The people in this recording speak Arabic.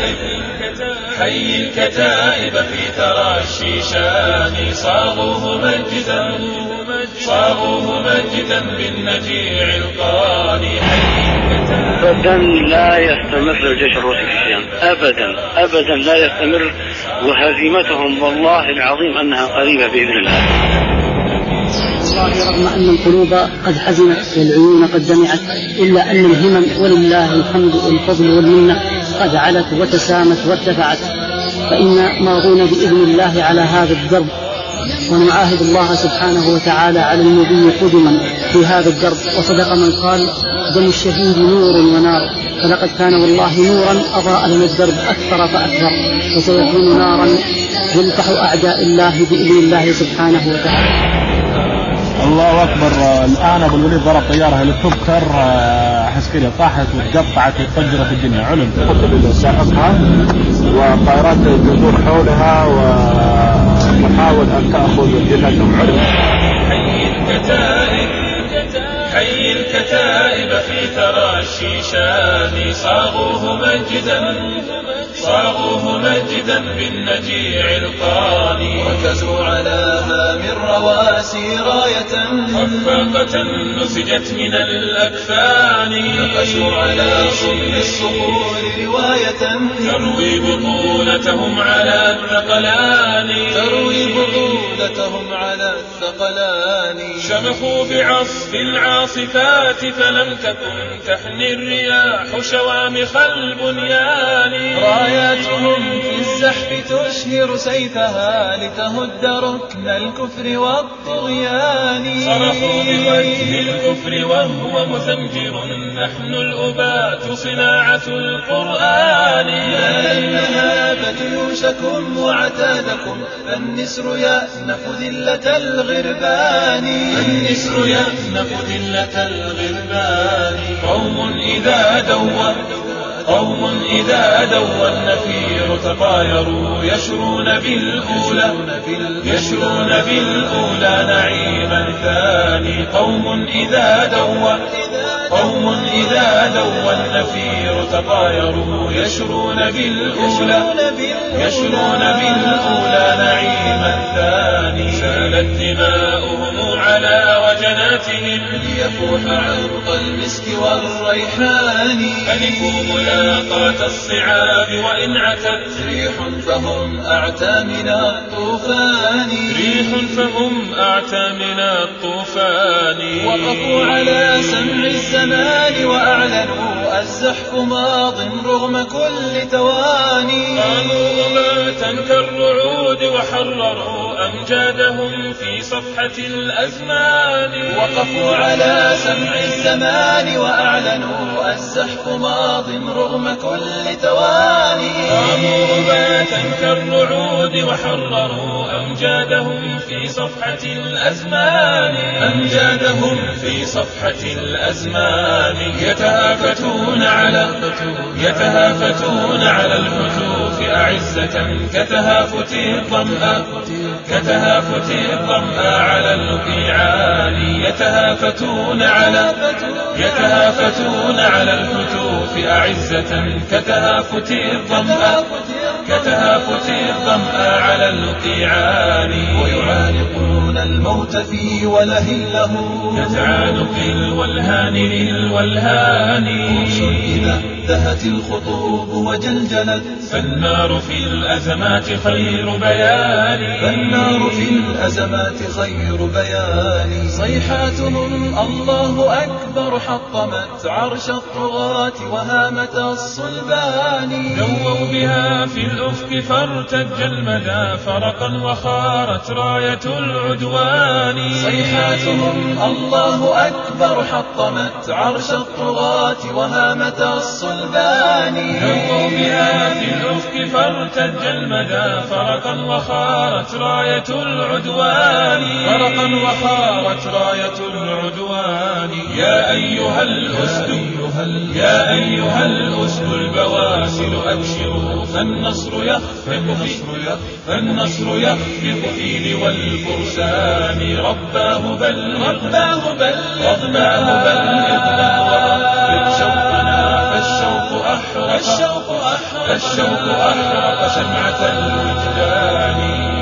حي الكتائب في ثرى الشيشان صاغوه مجدا بالنجيع القاني. أبدا لا يستمر الجيش الروسي في الشام، أبدا لا يستمر، وهزيمتهم والله العظيم أنها قريبة بإذن الله. والله رغم أن القلوب قد حزنت والعيون قد دمعت، إلا أن الهمم ولله الحمد والفضل والمنة قد علت وتسامت وارتفعت، فإن ماضون بإذن الله على هذا الدرب، ونعاهد الله سبحانه وتعالى على المضي قدما في هذا الدرب. وصدق من قال: دم الشهيد نور ونار، فلقد كان والله نورا أضاء لنا الدرب أكثر فأكثر، وسيكون نارا يلفح أعداء الله بإذن الله سبحانه وتعالى. الله أكبر. الآن أبو الوليد ضرب طيارة هليكوبتر عسكرية، طاحت وتقطعت وتفجرت الدنيا، علم ساحقها والطائرات تدور حولها وتحاول أن تأخذ جثثهم، علم. حي الكتائب في ثرى الشيشان صاغوه مجدا بالنجيع القاني. ركزوا على هام الرواسي راية خفاقة نسجت من الأكفان. نقشوا على صلب الصخور رواية تروي بطولتهم على الثقلان. شمخوا بعصف العاصفات فلم تكن تحني الرياح شوامخ البنيان. راياتهم في الزحف تشهر سيفها لتهد ركن الكفر والطغيان. صرخوا بوجه الكفر وهو مثمجر، نحن الأبات صناعة القرآن. يا المهابة جيوشكم وعتادكم، فالنسر يأنف ذلة الغربان. قوم إذا دوى النفير تطايروا، يشرون بالأولى نعيما ثاني. قوم إذا دوى النفير تطايروا، يشرون بالأولى نعيما ثاني. سالت دماؤهم على وجناتهم ليفوح عرق المسك والريحان. ألفوا ملاقاة الصعاب وإن عتت ريح فهم أعتى من الطوفان. وقفوا على سمع الزمان وأعلنوا الزحف ماض رغم كل تواني. قاموا أباتا كالرعود وحرروا أمجادهم في صفحة الأزمان. وقفوا على سمع الزمان وأعلنوا الزحف ماض رغم كل تواني. قاموا أباتا كالرعود وحرروا أمجادهم في صفحة الأزمان. يتهافتون على الحتوف أعزة كتهافت الظمآ على القيعان. يتهافتون على الحتوف أعزة كتهافت الظمآ على القيعان. ويعانقون الموت في وله له كتعانق الولهان للولهان. إذا دهت الخطوب وجلجلت، فالنار في الأزمات خير بيان. صيحاتهم الله أكبر حطمت عرش الطغاة وهامة الصلبان. نووا بها في الأفق فارتج المدى فرقا وخارت راية العدوان. صيحاتهم الله أكبر حطمت عرش الطغاة وهامة الصلبان. نووا بها في الأفق فارتج المدى فرقا وخارت راية العدوان. يا أيها الأسد البواسل أبشروا، فالنصر يخفق في لوى الفرسان. رباه بلغنا وأخبر شوقنا، فالشوق أحرى الشوق أحرق شمعة الوجدان.